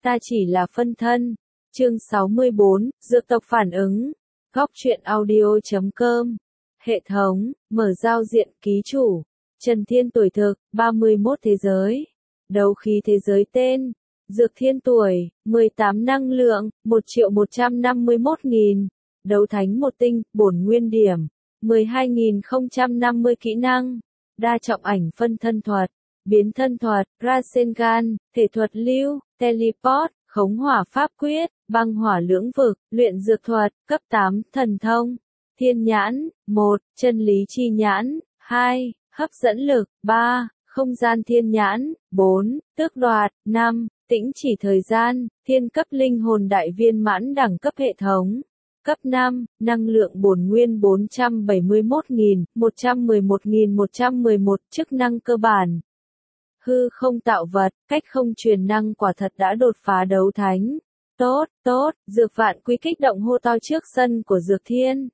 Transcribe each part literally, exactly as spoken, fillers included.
ta chỉ là phân thân. Chương sáu mươi bốn, Dược tộc phản ứng. Góc truyện audio chấm com. Hệ thống, mở giao diện ký chủ. Trần Thiên tuổi thực, ba mươi mốt thế giới. Đấu khí thế giới tên. Dược Thiên tuổi, mười tám năng lượng, một triệu một trăm năm mươi mốt nghìn. Đấu thánh một tinh, bổn nguyên điểm. mười hai nghìn không trăm năm mươi kỹ năng. Đa trọng ảnh phân thân thuật. Biến thân thuật, Rasengan, thể thuật lưu, teleport, khống hỏa pháp quyết, băng hỏa lưỡng vực, luyện dược thuật, cấp tám, thần thông. Thiên nhãn, một, chân lý chi nhãn, hai, hấp dẫn lực, ba, không gian thiên nhãn, bốn, tước đoạt, năm, tĩnh chỉ thời gian, thiên cấp linh hồn đại viên mãn đẳng cấp hệ thống. Cấp năm, năng lượng bổn nguyên bốn trăm bảy mươi mốt nghìn, một trăm mười một nghìn một trăm mười một, chức năng cơ bản. Hư không tạo vật, cách không truyền năng quả thật đã đột phá đấu thánh. Tốt, tốt, Dược Vạn Quý kích động hô to trước sân của Dược Thiên.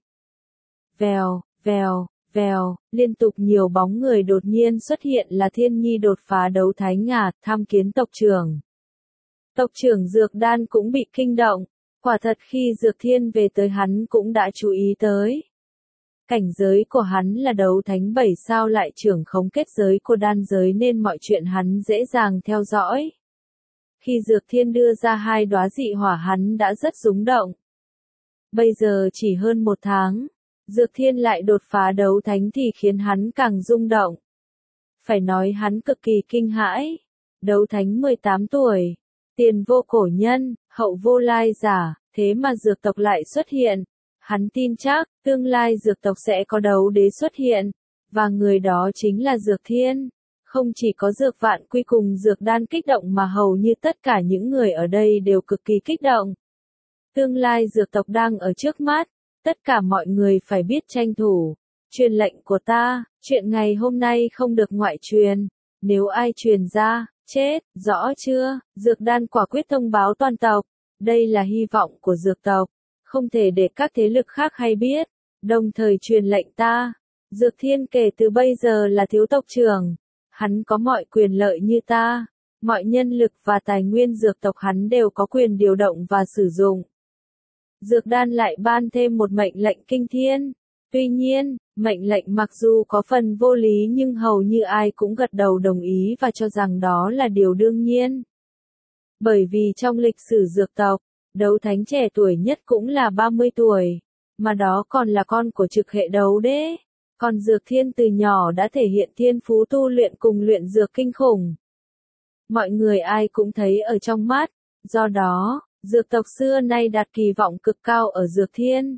Vèo, vèo, vèo, liên tục nhiều bóng người đột nhiên xuất hiện là Thiên Nhi đột phá đấu thánh ngà, tham kiến tộc trưởng. Tộc trưởng Dược Đan cũng bị kinh động, quả thật khi Dược Thiên về tới hắn cũng đã chú ý tới. Cảnh giới của hắn là đấu thánh bảy sao lại trưởng khống kết giới của đan giới nên mọi chuyện hắn dễ dàng theo dõi. Khi Dược Thiên đưa ra hai đóa dị hỏa hắn đã rất rúng động. Bây giờ chỉ hơn một tháng, Dược Thiên lại đột phá đấu thánh thì khiến hắn càng rung động. Phải nói hắn cực kỳ kinh hãi. Đấu thánh mười tám tuổi, tiền vô cổ nhân, hậu vô lai giả, thế mà dược tộc lại xuất hiện. Hắn tin chắc, tương lai dược tộc sẽ có đấu đế xuất hiện, và người đó chính là Dược Thiên. Không chỉ có Dược Vạn Quý cùng Dược Đan kích động mà hầu như tất cả những người ở đây đều cực kỳ kích động. Tương lai dược tộc đang ở trước mắt, tất cả mọi người phải biết tranh thủ. Truyền lệnh của ta, chuyện ngày hôm nay không được ngoại truyền, nếu ai truyền ra, chết, rõ chưa? Dược Đan quả quyết thông báo toàn tộc, đây là hy vọng của dược tộc. Không thể để các thế lực khác hay biết, đồng thời truyền lệnh ta. Dược Thiên kể từ bây giờ là thiếu tộc trưởng, hắn có mọi quyền lợi như ta, mọi nhân lực và tài nguyên dược tộc hắn đều có quyền điều động và sử dụng. Dược Đan lại ban thêm một mệnh lệnh kinh thiên. Tuy nhiên, mệnh lệnh mặc dù có phần vô lý nhưng hầu như ai cũng gật đầu đồng ý và cho rằng đó là điều đương nhiên. Bởi vì trong lịch sử dược tộc, đấu thánh trẻ tuổi nhất cũng là ba mươi tuổi, mà đó còn là con của trực hệ đấu đế. Còn Dược Thiên từ nhỏ đã thể hiện thiên phú tu luyện cùng luyện dược kinh khủng. Mọi người ai cũng thấy ở trong mắt, do đó, dược tộc xưa nay đặt kỳ vọng cực cao ở Dược Thiên.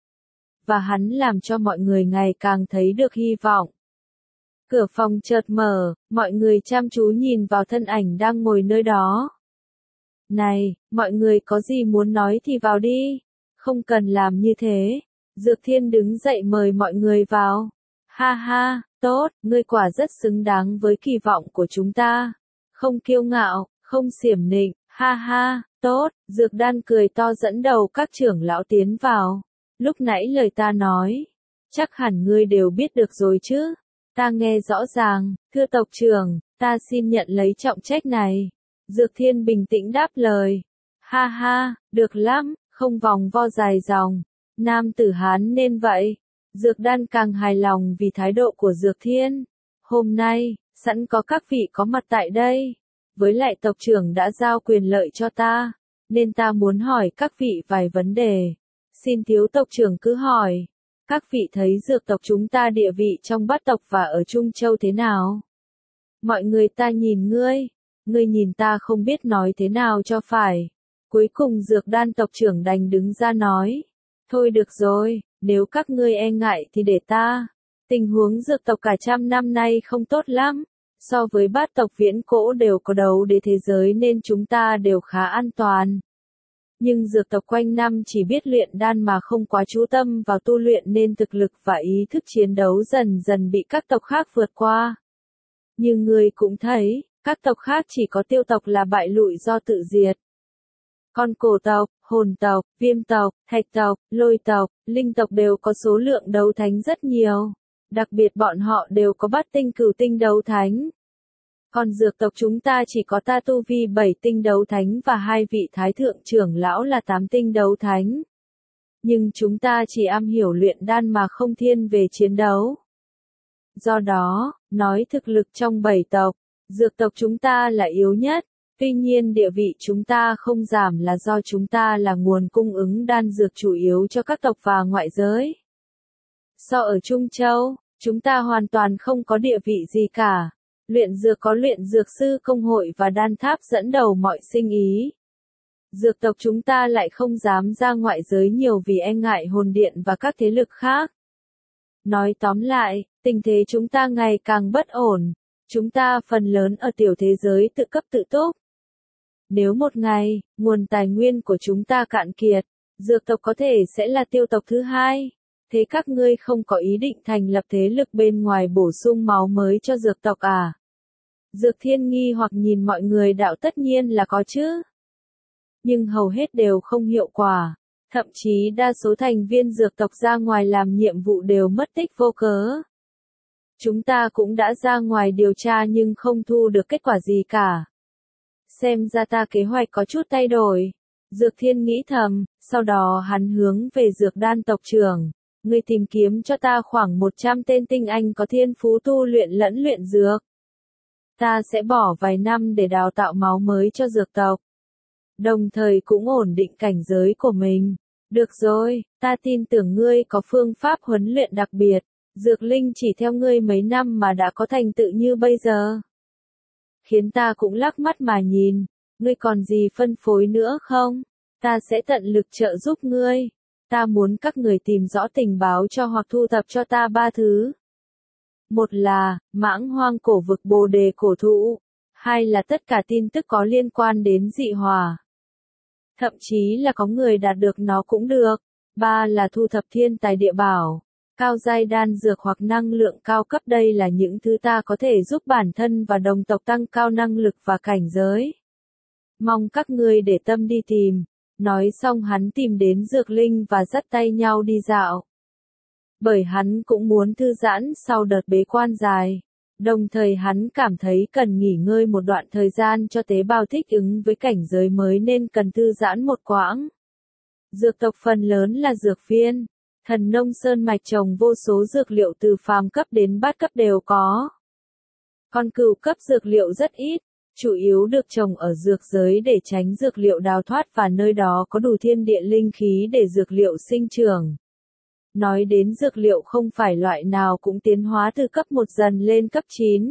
Và hắn làm cho mọi người ngày càng thấy được hy vọng. Cửa phòng chợt mở, mọi người chăm chú nhìn vào thân ảnh đang ngồi nơi đó. Này, mọi người có gì muốn nói thì vào đi, không cần làm như thế. Dược Thiên đứng dậy mời mọi người vào. Ha ha, tốt, ngươi quả rất xứng đáng với kỳ vọng của chúng ta. Không kiêu ngạo, không xiểm nịnh, ha ha, tốt, Dược Đan cười to dẫn đầu các trưởng lão tiến vào. Lúc nãy lời ta nói, chắc hẳn ngươi đều biết được rồi chứ. Ta nghe rõ ràng, thưa tộc trưởng, ta xin nhận lấy trọng trách này. Dược Thiên bình tĩnh đáp lời. Ha ha, được lắm, không vòng vo dài dòng. Nam tử Hán nên vậy. Dược Đan càng hài lòng vì thái độ của Dược Thiên. Hôm nay, sẵn có các vị có mặt tại đây. Với lại tộc trưởng đã giao quyền lợi cho ta, nên ta muốn hỏi các vị vài vấn đề. Xin thiếu tộc trưởng cứ hỏi. Các vị thấy dược tộc chúng ta địa vị trong bát tộc và ở Trung Châu thế nào? Mọi người ta nhìn ngươi. Ngươi nhìn ta không biết nói thế nào cho phải. Cuối cùng Dược Đan tộc trưởng đành đứng ra nói. Thôi được rồi, nếu các ngươi e ngại thì để ta. Tình huống dược tộc cả trăm năm nay không tốt lắm. So với bát tộc viễn cổ đều có đấu đế thế giới nên chúng ta đều khá an toàn. Nhưng dược tộc quanh năm chỉ biết luyện đan mà không quá chú tâm vào tu luyện nên thực lực và ý thức chiến đấu dần dần bị các tộc khác vượt qua. Như ngươi cũng thấy, các tộc khác chỉ có Tiêu tộc là bại lụi do tự diệt. Còn Cổ tộc, Hồn tộc, Viêm tộc, Thạch tộc, Lôi tộc, Linh tộc đều có số lượng đấu thánh rất nhiều. Đặc biệt bọn họ đều có bát tinh cửu tinh đấu thánh. Còn dược tộc chúng ta chỉ có ta tu vi bảy tinh đấu thánh và hai vị thái thượng trưởng lão là tám tinh đấu thánh. Nhưng chúng ta chỉ am hiểu luyện đan mà không thiên về chiến đấu. Do đó, nói thực lực trong bảy tộc, dược tộc chúng ta là yếu nhất. Tuy nhiên địa vị chúng ta không giảm là do chúng ta là nguồn cung ứng đan dược chủ yếu cho các tộc và ngoại giới. So ở Trung Châu, chúng ta hoàn toàn không có địa vị gì cả. Luyện dược có luyện dược sư công hội và đan tháp dẫn đầu mọi sinh ý. Dược tộc chúng ta lại không dám ra ngoại giới nhiều vì e ngại hồn điện và các thế lực khác. Nói tóm lại, tình thế chúng ta ngày càng bất ổn. Chúng ta phần lớn ở tiểu thế giới tự cấp tự túc. Nếu một ngày, nguồn tài nguyên của chúng ta cạn kiệt, dược tộc có thể sẽ là tiêu tộc thứ hai. Thế các ngươi không có ý định thành lập thế lực bên ngoài bổ sung máu mới cho dược tộc à? Dược Thiên nghi hoặc nhìn mọi người đạo tất nhiên là có chứ. Nhưng hầu hết đều không hiệu quả. Thậm chí đa số thành viên dược tộc ra ngoài làm nhiệm vụ đều mất tích vô cớ. Chúng ta cũng đã ra ngoài điều tra nhưng không thu được kết quả gì cả. Xem ra ta kế hoạch có chút thay đổi. Dược Thiên nghĩ thầm, sau đó hắn hướng về dược đan tộc trưởng. Ngươi tìm kiếm cho ta khoảng một trăm tên tinh anh có thiên phú tu luyện lẫn luyện dược. Ta sẽ bỏ vài năm để đào tạo máu mới cho dược tộc. Đồng thời cũng ổn định cảnh giới của mình. Được rồi, ta tin tưởng ngươi có phương pháp huấn luyện đặc biệt. Dược linh chỉ theo ngươi mấy năm mà đã có thành tựu như bây giờ. Khiến ta cũng lắc mắt mà nhìn. Ngươi còn gì phân phối nữa không? Ta sẽ tận lực trợ giúp ngươi. Ta muốn các người tìm rõ tình báo cho hoặc thu thập cho ta ba thứ. Một là, mãng hoang cổ vực bồ đề cổ thụ. Hai là tất cả tin tức có liên quan đến dị hỏa. Thậm chí là có người đạt được nó cũng được. Ba là thu thập thiên tài địa bảo. Cao giai đan dược hoặc năng lượng cao cấp, đây là những thứ ta có thể giúp bản thân và đồng tộc tăng cao năng lực và cảnh giới. Mong các ngươi để tâm đi tìm. Nói xong hắn tìm đến Dược Linh và dắt tay nhau đi dạo. Bởi hắn cũng muốn thư giãn sau đợt bế quan dài. Đồng thời hắn cảm thấy cần nghỉ ngơi một đoạn thời gian cho tế bào thích ứng với cảnh giới mới nên cần thư giãn một quãng. Dược tộc phần lớn là dược viên. Thần nông sơn mạch trồng vô số dược liệu từ phàm cấp đến bát cấp đều có. Còn cửu cấp dược liệu rất ít. Chủ yếu được trồng ở dược giới để tránh dược liệu đào thoát và nơi đó có đủ thiên địa linh khí để dược liệu sinh trưởng. Nói đến dược liệu không phải loại nào cũng tiến hóa từ cấp một dần lên cấp chín.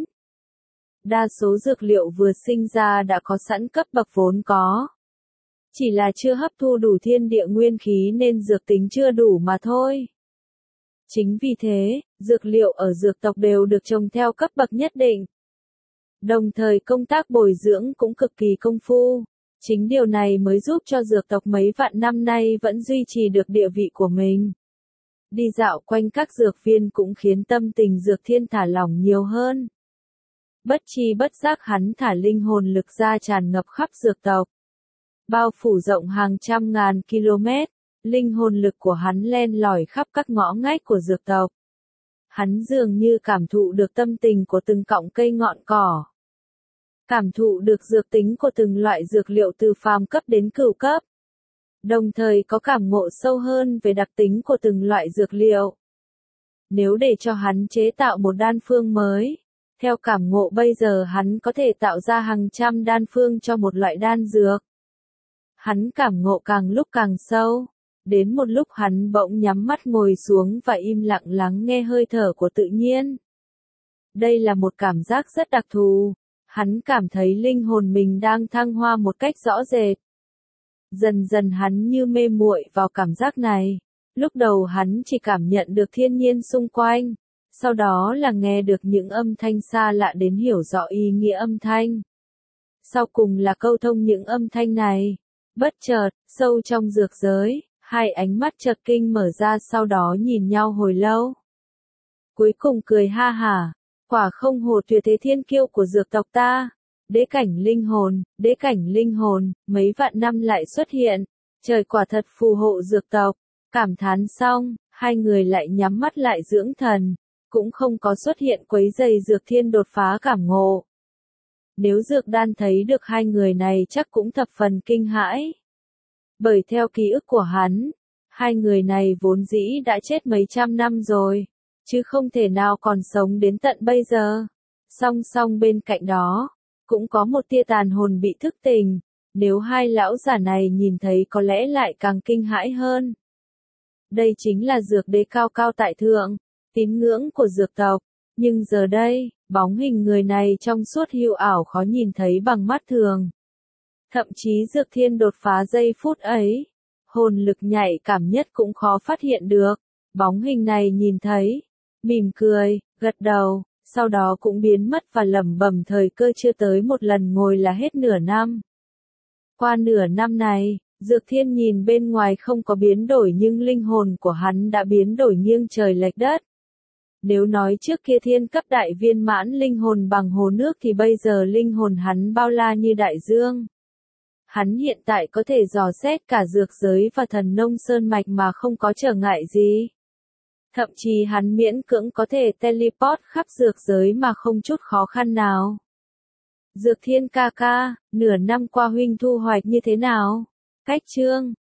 Đa số dược liệu vừa sinh ra đã có sẵn cấp bậc vốn có. Chỉ là chưa hấp thu đủ thiên địa nguyên khí nên dược tính chưa đủ mà thôi. Chính vì thế, dược liệu ở dược tộc đều được trồng theo cấp bậc nhất định. Đồng thời công tác bồi dưỡng cũng cực kỳ công phu. Chính điều này mới giúp cho dược tộc mấy vạn năm nay vẫn duy trì được địa vị của mình. Đi dạo quanh các dược viên cũng khiến tâm tình Dược Thiên thả lỏng nhiều hơn. Bất chi bất giác hắn thả linh hồn lực ra tràn ngập khắp dược tộc. Bao phủ rộng hàng trăm ngàn km, linh hồn lực của hắn len lỏi khắp các ngõ ngách của dược tộc. Hắn dường như cảm thụ được tâm tình của từng cọng cây ngọn cỏ. Cảm thụ được dược tính của từng loại dược liệu từ phàm cấp đến cửu cấp. Đồng thời có cảm ngộ sâu hơn về đặc tính của từng loại dược liệu. Nếu để cho hắn chế tạo một đan phương mới, theo cảm ngộ bây giờ hắn có thể tạo ra hàng trăm đan phương cho một loại đan dược. Hắn cảm ngộ càng lúc càng sâu. Đến một lúc hắn bỗng nhắm mắt ngồi xuống và im lặng lắng nghe hơi thở của tự nhiên. Đây là một cảm giác rất đặc thù. Hắn cảm thấy linh hồn mình đang thăng hoa một cách rõ rệt. Dần dần hắn như mê muội vào cảm giác này. Lúc đầu hắn chỉ cảm nhận được thiên nhiên xung quanh. Sau đó là nghe được những âm thanh xa lạ đến hiểu rõ ý nghĩa âm thanh. Sau cùng là câu thông những âm thanh này. Bất chợt, sâu trong dược giới, hai ánh mắt chợt kinh mở ra sau đó nhìn nhau hồi lâu. Cuối cùng cười ha hả. Quả không hổ tuyệt thế thiên kiêu của dược tộc ta. Đế cảnh linh hồn, đế cảnh linh hồn, mấy vạn năm lại xuất hiện. Trời quả thật phù hộ dược tộc. Cảm thán xong, hai người lại nhắm mắt lại dưỡng thần. Cũng không có xuất hiện quấy rầy Dược Thiên đột phá cảm ngộ. Nếu Dược Đan thấy được hai người này chắc cũng thập phần kinh hãi. Bởi theo ký ức của hắn, hai người này vốn dĩ đã chết mấy trăm năm rồi, chứ không thể nào còn sống đến tận bây giờ. Song song bên cạnh đó, cũng có một tia tàn hồn bị thức tỉnh, nếu hai lão giả này nhìn thấy có lẽ lại càng kinh hãi hơn. Đây chính là Dược Đế cao cao tại thượng, tín ngưỡng của dược tộc, nhưng giờ đây, bóng hình người này trong suốt hữu ảo khó nhìn thấy bằng mắt thường. Thậm chí Dược Thiên đột phá giây phút ấy, hồn lực nhạy cảm nhất cũng khó phát hiện được. Bóng hình này nhìn thấy, mỉm cười, gật đầu, sau đó cũng biến mất và lẩm bẩm thời cơ chưa tới một lần ngồi là hết nửa năm. Qua nửa năm này, Dược Thiên nhìn bên ngoài không có biến đổi nhưng linh hồn của hắn đã biến đổi nghiêng trời lệch đất. Nếu nói trước kia thiên cấp đại viên mãn linh hồn bằng hồ nước thì bây giờ linh hồn hắn bao la như đại dương. Hắn hiện tại có thể dò xét cả dược giới và thần nông sơn mạch mà không có trở ngại gì. Thậm chí hắn miễn cưỡng có thể teleport khắp dược giới mà không chút khó khăn nào. Dược Thiên ca ca, nửa năm qua huynh thu hoạch như thế nào? Cách chương